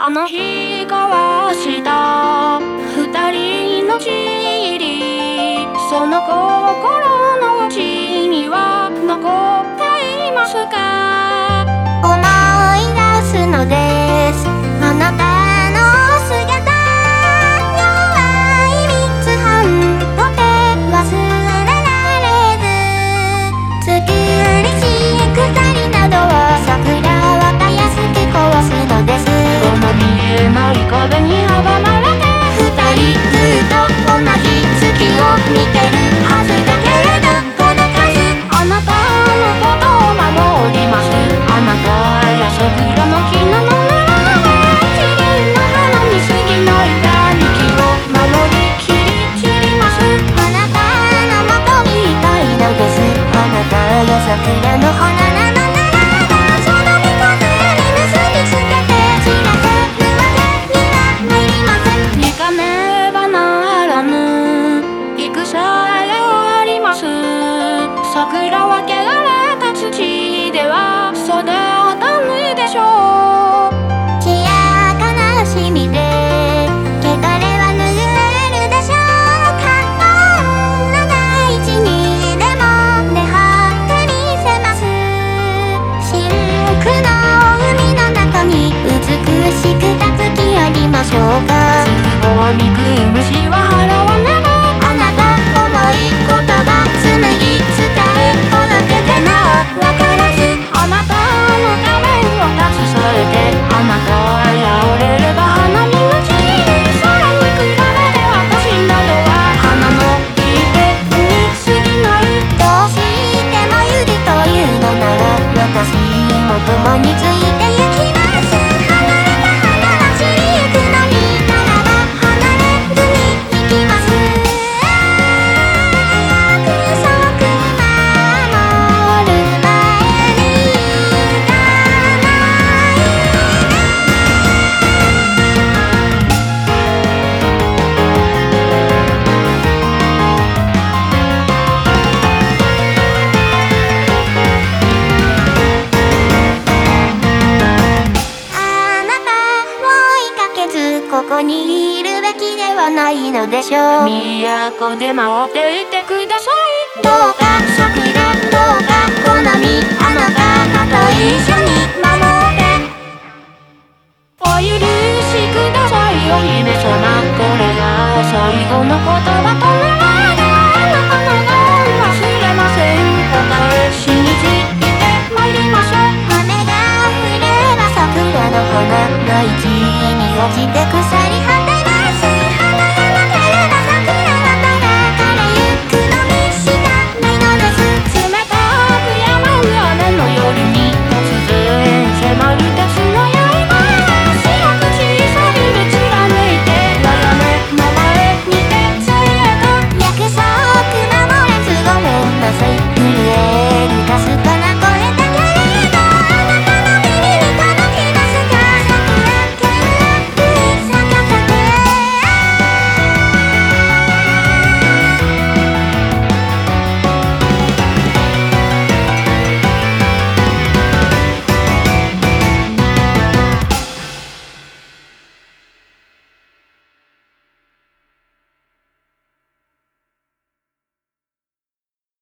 あの日交わした二人のちり、その心の内には残っていますか？ 思い出すのです、あなたの姿。弱い三つ半とて忘れられず、作りしく二人などは桜はたやすく壊すのです。 この見えない壁に阻まれて二人ずっと同じ月を見てるはずだけれど届かず、 あなたのことを守ります。あなたや桜の木の野ならば綺麗な花に過ぎないが幹を守りきり散ります。 あなたの元にいたいのです。あなたが桜の花なのならば、その御心に結びつけて散らせるわけには参りません。 行かねばならぬ戦があります。桜は汚れた土では育たぬでしょう。 血や悲しみで汚れは拭えるでしょうか。どんな大地にでも根張ってみせます。深紅の海の中に美しくた月ありましょうか。 都合にく虫は払わねば。 あなた思い言葉紡ぎ伝え届けてなお分からず、 あなたの画面を携えて、あなたが折れれば花見のちり、それに比べて私などは花のいい手に過ぎない。 どうしてもゆるというのなら私も共についてゆきます。離れた花は散りゆくのにならば離れずに行きます。約束守る前に行かないあなたを追いかけずここにいるべきではないのでしょう。 都で待っていてください。 どうか桜、どうか好み、あなたと一緒に守って。 お許しくださいお姫様、これが最後の言葉とならばあなたの恩忘れません。お返しにじって参りましょう。 雨が降れば桜の花が一に落ちてく